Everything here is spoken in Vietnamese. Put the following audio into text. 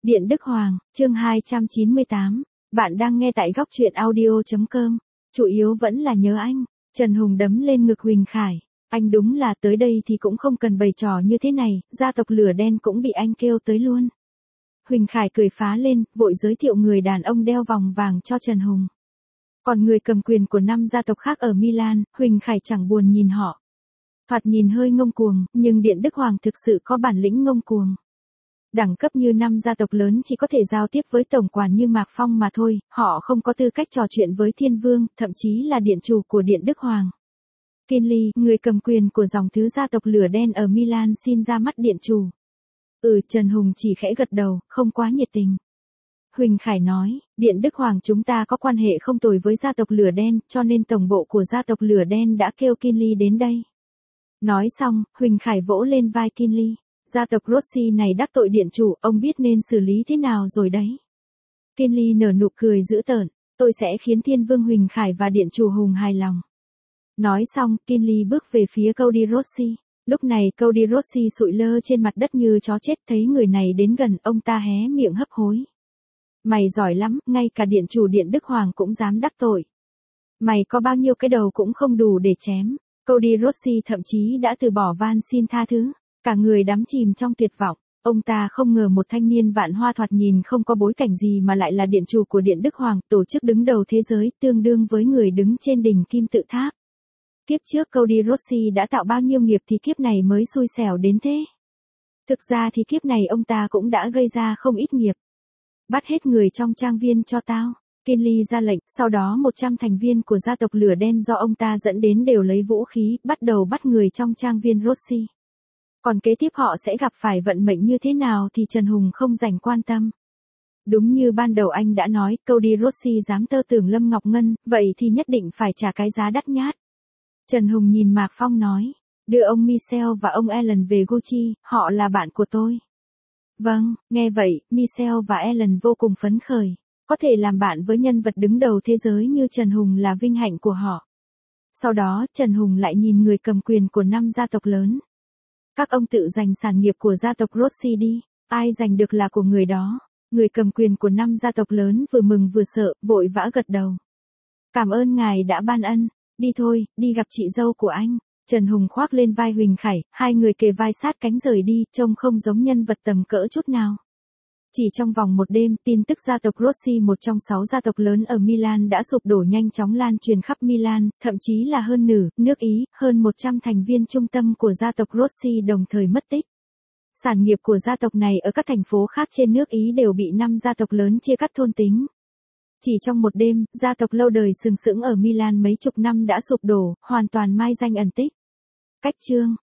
Điện Đức Hoàng, chương 298. Bạn đang nghe tại góc truyện audio.com. Chủ yếu vẫn là nhớ anh. Trần Hùng đấm lên ngực Huỳnh Khải. Anh đúng là tới đây thì cũng không cần bày trò như thế này, gia tộc lửa đen cũng bị anh kêu tới luôn. Huỳnh Khải cười phá lên, vội giới thiệu người đàn ông đeo vòng vàng cho Trần Hùng. Còn người cầm quyền của 5 gia tộc khác ở Milan, Huỳnh Khải chẳng buồn nhìn họ. Thoạt nhìn hơi ngông cuồng, nhưng Điện Đức Hoàng thực sự có bản lĩnh ngông cuồng. Đẳng cấp như 5 gia tộc lớn chỉ có thể giao tiếp với tổng quản như Mạc Phong mà thôi, họ không có tư cách trò chuyện với Thiên Vương, thậm chí là điện chủ của Điện Đức Hoàng. Kinley, người cầm quyền của dòng thứ gia tộc lửa đen ở Milan xin ra mắt điện chủ. Trần Hùng chỉ khẽ gật đầu, không quá nhiệt tình. Huỳnh Khải nói, Điện Đức Hoàng chúng ta có quan hệ không tồi với gia tộc lửa đen, cho nên tổng bộ của gia tộc lửa đen đã kêu Kinley đến đây. Nói xong, Huỳnh Khải vỗ lên vai Kinley. Gia tộc Rossi này đắc tội điện chủ, ông biết nên xử lý thế nào rồi đấy. Kinley nở nụ cười dữ tợn, tôi sẽ khiến Thiên Vương Huỳnh Khải và điện chủ Hùng hài lòng. Nói xong, Kinley bước về phía Cody Rossi. Lúc này Cody Rossi sụi lơ trên mặt đất như chó chết, thấy người này đến gần, ông ta hé miệng hấp hối. Mày giỏi lắm, ngay cả điện chủ Điện Đức Hoàng cũng dám đắc tội. Mày có bao nhiêu cái đầu cũng không đủ để chém. Cody Rossi thậm chí đã từ bỏ van xin tha thứ. Cả người đắm chìm trong tuyệt vọng, ông ta không ngờ một thanh niên vạn hoa thoạt nhìn không có bối cảnh gì mà lại là điện chủ của Điện Đức Hoàng, tổ chức đứng đầu thế giới, tương đương với người đứng trên đỉnh kim tự tháp. Kiếp trước Cody Rossi đã tạo bao nhiêu nghiệp thì kiếp này mới xui xẻo đến thế. Thực ra thì kiếp này ông ta cũng đã gây ra không ít nghiệp. Bắt hết người trong trang viên cho tao. Kinley ra lệnh, sau đó 100 thành viên của gia tộc lửa đen do ông ta dẫn đến đều lấy vũ khí, bắt đầu bắt người trong trang viên Rossi. Còn kế tiếp họ sẽ gặp phải vận mệnh như thế nào thì Trần Hùng không dành quan tâm. Đúng như ban đầu anh đã nói, Cody Rossi dám tơ tưởng Lâm Ngọc Ngân, vậy thì nhất định phải trả cái giá đắt nhát. Trần Hùng nhìn Mạc Phong nói, đưa ông Michel và ông Alan về Gucci, họ là bạn của tôi. Vâng, nghe vậy, Michel và Alan vô cùng phấn khởi. Có thể làm bạn với nhân vật đứng đầu thế giới như Trần Hùng là vinh hạnh của họ. Sau đó, Trần Hùng lại nhìn người cầm quyền của 5 gia tộc lớn. Các ông tự giành sản nghiệp của gia tộc Rossi đi, ai giành được là của người đó. Người cầm quyền của 5 gia tộc lớn vừa mừng vừa sợ, vội vã gật đầu. Cảm ơn ngài đã ban ân, đi thôi, đi gặp chị dâu của anh. Trần Hùng khoác lên vai Huỳnh Khải, hai người kề vai sát cánh rời đi, trông không giống nhân vật tầm cỡ chút nào. Chỉ trong vòng một đêm, tin tức gia tộc Rossi, một trong 6 gia tộc lớn ở Milan đã sụp đổ nhanh chóng lan truyền khắp Milan, thậm chí là hơn nửa, nước Ý, hơn 100 thành viên trung tâm của gia tộc Rossi đồng thời mất tích. Sản nghiệp của gia tộc này ở các thành phố khác trên nước Ý đều bị 5 gia tộc lớn chia cắt thôn tính. Chỉ trong một đêm, gia tộc lâu đời sừng sững ở Milan mấy chục năm đã sụp đổ, hoàn toàn mai danh ẩn tích. Cách chương